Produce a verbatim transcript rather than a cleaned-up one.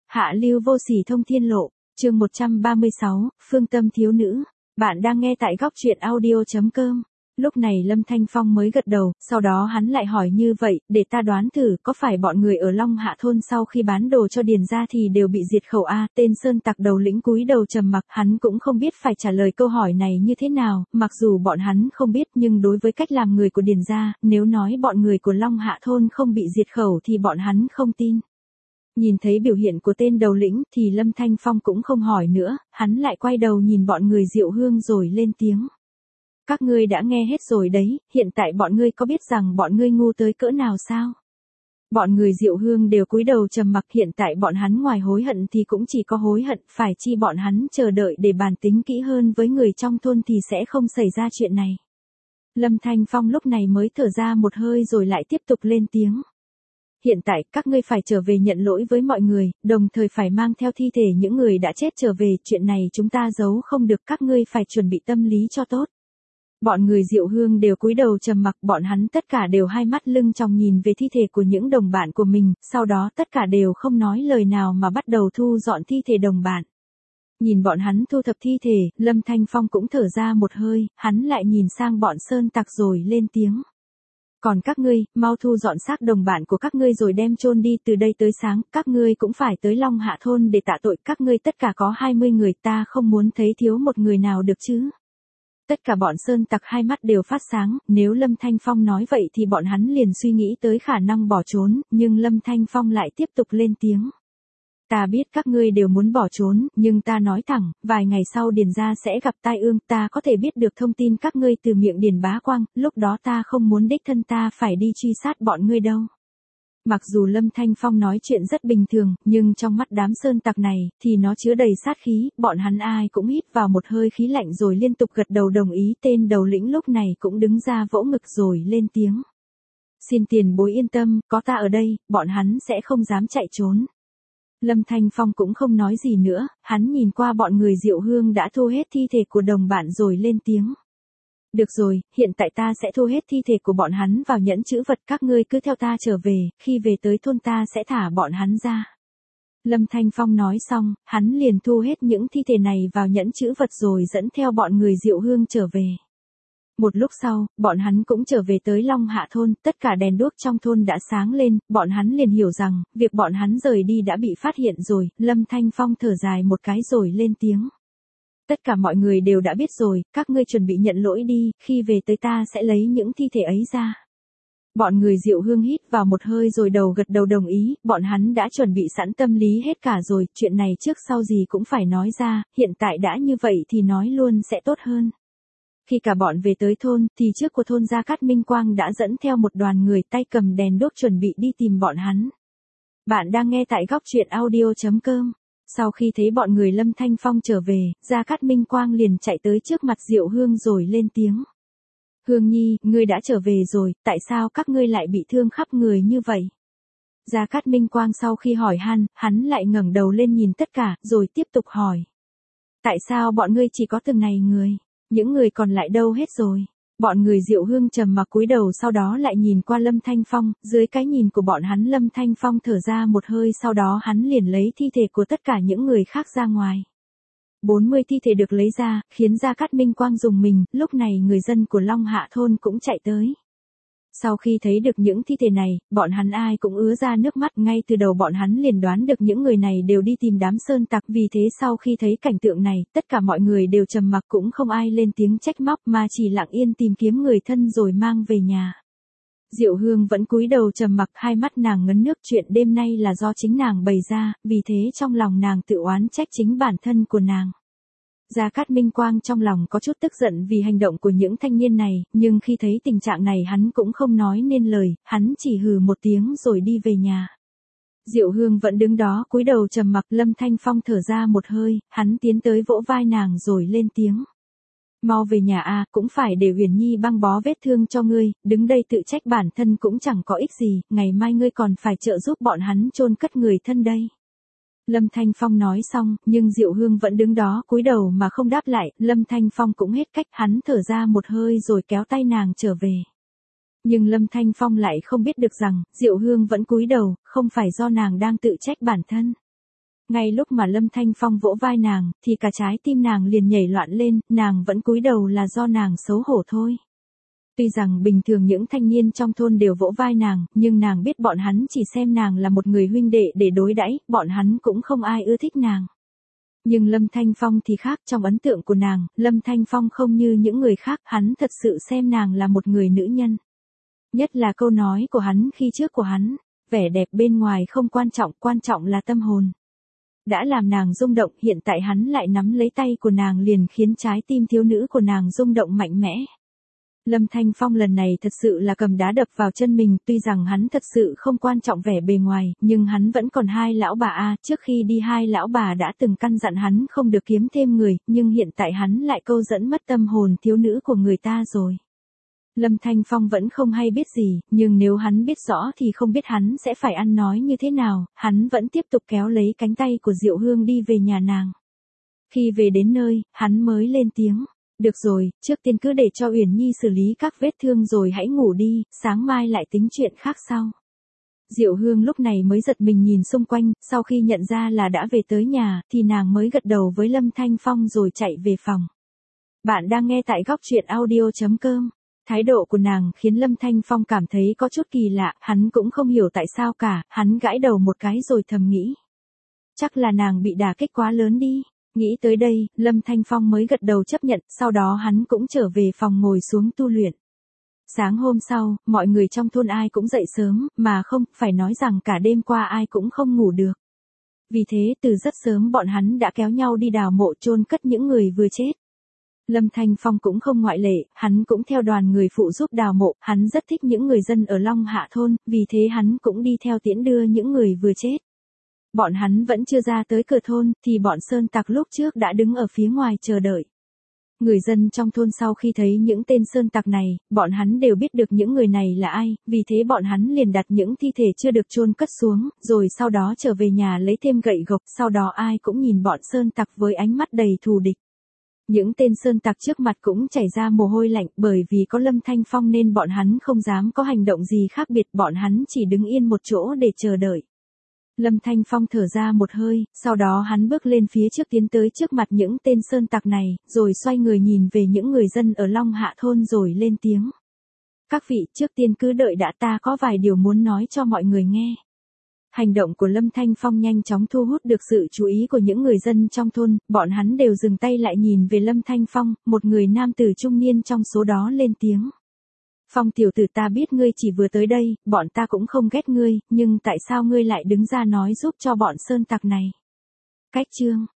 Hạ lưu vô sỉ thông thiên lộ, chương một trăm ba mươi sáu, Phương Tâm thiếu nữ. Bạn đang nghe tại góc truyện audio chấm com. Lúc này Lâm Thanh Phong mới gật đầu, sau đó hắn lại hỏi như vậy, để ta đoán thử, có phải bọn người ở Long Hạ thôn sau khi bán đồ cho Điền gia thì đều bị diệt khẩu a? Tên sơn tặc đầu lĩnh cúi đầu trầm mặc, hắn cũng không biết phải trả lời câu hỏi này như thế nào, mặc dù bọn hắn không biết nhưng đối với cách làm người của Điền gia, nếu nói bọn người của Long Hạ thôn không bị diệt khẩu thì bọn hắn không tin. Nhìn thấy biểu hiện của tên đầu lĩnh thì Lâm Thanh Phong cũng không hỏi nữa, hắn lại quay đầu nhìn bọn người Diệu Hương rồi lên tiếng. Các ngươi đã nghe hết rồi đấy, hiện tại bọn ngươi có biết rằng bọn ngươi ngu tới cỡ nào sao? Bọn người Diệu Hương đều cúi đầu trầm mặc, hiện tại bọn hắn ngoài hối hận thì cũng chỉ có hối hận, phải chi bọn hắn chờ đợi để bàn tính kỹ hơn với người trong thôn thì sẽ không xảy ra chuyện này. Lâm Thanh Phong lúc này mới thở ra một hơi rồi lại tiếp tục lên tiếng. Hiện tại, các ngươi phải trở về nhận lỗi với mọi người, đồng thời phải mang theo thi thể những người đã chết trở về, chuyện này chúng ta giấu không được, các ngươi phải chuẩn bị tâm lý cho tốt. Bọn người Diệu Hương đều cúi đầu trầm mặc, bọn hắn tất cả đều hai mắt lưng tròng nhìn về thi thể của những đồng bạn của mình, sau đó tất cả đều không nói lời nào mà bắt đầu thu dọn thi thể đồng bạn. Nhìn bọn hắn thu thập thi thể, Lâm Thanh Phong cũng thở ra một hơi, hắn lại nhìn sang bọn sơn tặc rồi lên tiếng. Còn các ngươi, mau thu dọn xác đồng bạn của các ngươi rồi đem chôn đi, từ đây tới sáng, các ngươi cũng phải tới Long Hạ thôn để tạ tội, các ngươi tất cả có hai mươi người, ta không muốn thấy thiếu một người nào được chứ. Tất cả bọn sơn tặc hai mắt đều phát sáng, nếu Lâm Thanh Phong nói vậy thì bọn hắn liền suy nghĩ tới khả năng bỏ trốn, nhưng Lâm Thanh Phong lại tiếp tục lên tiếng. Ta biết các ngươi đều muốn bỏ trốn, nhưng ta nói thẳng, vài ngày sau Điền gia sẽ gặp tai ương, ta có thể biết được thông tin các ngươi từ miệng Điền Bá Quang, lúc đó ta không muốn đích thân ta phải đi truy sát bọn ngươi đâu. Mặc dù Lâm Thanh Phong nói chuyện rất bình thường, nhưng trong mắt đám sơn tặc này, thì nó chứa đầy sát khí, bọn hắn ai cũng hít vào một hơi khí lạnh rồi liên tục gật đầu đồng ý. Tên đầu lĩnh lúc này cũng đứng ra vỗ ngực rồi lên tiếng. Xin tiền bối yên tâm, có ta ở đây, bọn hắn sẽ không dám chạy trốn. Lâm Thanh Phong cũng không nói gì nữa, hắn nhìn qua bọn người Diệu Hương đã thu hết thi thể của đồng bạn rồi lên tiếng. Được rồi, hiện tại ta sẽ thu hết thi thể của bọn hắn vào nhẫn chữ vật, các ngươi cứ theo ta trở về, khi về tới thôn ta sẽ thả bọn hắn ra. Lâm Thanh Phong nói xong, hắn liền thu hết những thi thể này vào nhẫn chữ vật rồi dẫn theo bọn người Diệu Hương trở về. Một lúc sau, bọn hắn cũng trở về tới Long Hạ thôn, tất cả đèn đuốc trong thôn đã sáng lên, bọn hắn liền hiểu rằng, việc bọn hắn rời đi đã bị phát hiện rồi, Lâm Thanh Phong thở dài một cái rồi lên tiếng. Tất cả mọi người đều đã biết rồi, các ngươi chuẩn bị nhận lỗi đi, khi về tới ta sẽ lấy những thi thể ấy ra. Bọn người Diệu Hương hít vào một hơi rồi đầu gật đầu đồng ý, bọn hắn đã chuẩn bị sẵn tâm lý hết cả rồi, chuyện này trước sau gì cũng phải nói ra, hiện tại đã như vậy thì nói luôn sẽ tốt hơn. Khi cả bọn về tới thôn, thì trước của thôn Gia Cát Minh Quang đã dẫn theo một đoàn người tay cầm đèn đuốc chuẩn bị đi tìm bọn hắn. Bạn đang nghe tại góc truyện audio chấm com. Sau khi thấy bọn người Lâm Thanh Phong trở về, Gia Cát Minh Quang liền chạy tới trước mặt Diệu Hương rồi lên tiếng. Hương Nhi, ngươi đã trở về rồi, tại sao các ngươi lại bị thương khắp người như vậy? Gia Cát Minh Quang sau khi hỏi han, hắn lại ngẩng đầu lên nhìn tất cả, rồi tiếp tục hỏi. Tại sao bọn ngươi chỉ có từng này người? Những người còn lại đâu hết rồi? Bọn người Diệu Hương trầm mặc cúi đầu, sau đó lại nhìn qua Lâm Thanh Phong, dưới cái nhìn của bọn hắn Lâm Thanh Phong thở ra một hơi, sau đó hắn liền lấy thi thể của tất cả những người khác ra ngoài. bốn mươi thi thể được lấy ra, khiến Gia Cát Minh Quang rùng mình, lúc này người dân của Long Hạ thôn cũng chạy tới. Sau khi thấy được những thi thể này, bọn hắn ai cũng ứa ra nước mắt, ngay từ đầu bọn hắn liền đoán được những người này đều đi tìm đám sơn tặc, vì thế sau khi thấy cảnh tượng này, tất cả mọi người đều trầm mặc, cũng không ai lên tiếng trách móc mà chỉ lặng yên tìm kiếm người thân rồi mang về nhà. Diệu Hương vẫn cúi đầu trầm mặc, hai mắt nàng ngấn nước, chuyện đêm nay là do chính nàng bày ra, vì thế trong lòng nàng tự oán trách chính bản thân của nàng. Gia Cát Minh Quang trong lòng có chút tức giận vì hành động của những thanh niên này, nhưng khi thấy tình trạng này hắn cũng không nói nên lời, hắn chỉ hừ một tiếng rồi đi về nhà. Diệu Hương vẫn đứng đó cúi đầu trầm mặc, Lâm Thanh Phong thở ra một hơi, hắn tiến tới vỗ vai nàng rồi lên tiếng. Mau về nhà a, cũng phải để Huyền Nhi băng bó vết thương cho ngươi, đứng đây tự trách bản thân cũng chẳng có ích gì, ngày mai ngươi còn phải trợ giúp bọn hắn chôn cất người thân đây. Lâm Thanh Phong nói xong, nhưng Diệu Hương vẫn đứng đó cúi đầu mà không đáp lại, Lâm Thanh Phong cũng hết cách, hắn thở ra một hơi rồi kéo tay nàng trở về. Nhưng Lâm Thanh Phong lại không biết được rằng, Diệu Hương vẫn cúi đầu, không phải do nàng đang tự trách bản thân. Ngay lúc mà Lâm Thanh Phong vỗ vai nàng, thì cả trái tim nàng liền nhảy loạn lên, nàng vẫn cúi đầu là do nàng xấu hổ thôi. Tuy rằng bình thường những thanh niên trong thôn đều vỗ vai nàng, nhưng nàng biết bọn hắn chỉ xem nàng là một người huynh đệ để đối đãi, bọn hắn cũng không ai ưa thích nàng. Nhưng Lâm Thanh Phong thì khác, trong ấn tượng của nàng, Lâm Thanh Phong không như những người khác, hắn thật sự xem nàng là một người nữ nhân. Nhất là câu nói của hắn khi trước của hắn, vẻ đẹp bên ngoài không quan trọng, quan trọng là tâm hồn. Đã làm nàng rung động, hiện tại hắn lại nắm lấy tay của nàng liền khiến trái tim thiếu nữ của nàng rung động mạnh mẽ. Lâm Thanh Phong lần này thật sự là cầm đá đập vào chân mình, tuy rằng hắn thật sự không quan trọng vẻ bề ngoài, nhưng hắn vẫn còn hai lão bà a, trước khi đi hai lão bà đã từng căn dặn hắn không được kiếm thêm người, nhưng hiện tại hắn lại câu dẫn mất tâm hồn thiếu nữ của người ta rồi. Lâm Thanh Phong vẫn không hay biết gì, nhưng nếu hắn biết rõ thì không biết hắn sẽ phải ăn nói như thế nào, hắn vẫn tiếp tục kéo lấy cánh tay của Diệu Hương đi về nhà nàng. Khi về đến nơi, hắn mới lên tiếng. Được rồi, trước tiên cứ để cho Uyển Nhi xử lý các vết thương rồi hãy ngủ đi, sáng mai lại tính chuyện khác sau. Diệu Hương lúc này mới giật mình nhìn xung quanh, sau khi nhận ra là đã về tới nhà, thì nàng mới gật đầu với Lâm Thanh Phong rồi chạy về phòng. Bạn đang nghe tại góc truyện audio chấm com. Thái độ của nàng khiến Lâm Thanh Phong cảm thấy có chút kỳ lạ, hắn cũng không hiểu tại sao cả, hắn gãi đầu một cái rồi thầm nghĩ. Chắc là nàng bị đả kích quá lớn đi. Nghĩ tới đây, Lâm Thanh Phong mới gật đầu chấp nhận, sau đó hắn cũng trở về phòng ngồi xuống tu luyện. Sáng hôm sau, mọi người trong thôn ai cũng dậy sớm, mà không, phải nói rằng cả đêm qua ai cũng không ngủ được. Vì thế từ rất sớm bọn hắn đã kéo nhau đi đào mộ chôn cất những người vừa chết. Lâm Thanh Phong cũng không ngoại lệ, hắn cũng theo đoàn người phụ giúp đào mộ, hắn rất thích những người dân ở Long Hạ thôn, vì thế hắn cũng đi theo tiễn đưa những người vừa chết. Bọn hắn vẫn chưa ra tới cửa thôn, thì bọn sơn tặc lúc trước đã đứng ở phía ngoài chờ đợi. Người dân trong thôn sau khi thấy những tên sơn tặc này, bọn hắn đều biết được những người này là ai, vì thế bọn hắn liền đặt những thi thể chưa được chôn cất xuống, rồi sau đó trở về nhà lấy thêm gậy gộc, sau đó ai cũng nhìn bọn sơn tặc với ánh mắt đầy thù địch. Những tên sơn tặc trước mặt cũng chảy ra mồ hôi lạnh, bởi vì có Lâm Thanh Phong nên bọn hắn không dám có hành động gì khác biệt, bọn hắn chỉ đứng yên một chỗ để chờ đợi. Lâm Thanh Phong thở ra một hơi, sau đó hắn bước lên phía trước tiến tới trước mặt những tên sơn tặc này, rồi xoay người nhìn về những người dân ở Long Hạ thôn rồi lên tiếng. Các vị, trước tiên cứ đợi đã, ta có vài điều muốn nói cho mọi người nghe. Hành động của Lâm Thanh Phong nhanh chóng thu hút được sự chú ý của những người dân trong thôn, bọn hắn đều dừng tay lại nhìn về Lâm Thanh Phong, một người nam tử trung niên trong số đó lên tiếng. Phong tiểu tử, ta biết ngươi chỉ vừa tới đây, bọn ta cũng không ghét ngươi, nhưng tại sao ngươi lại đứng ra nói giúp cho bọn sơn tặc này? Cách chương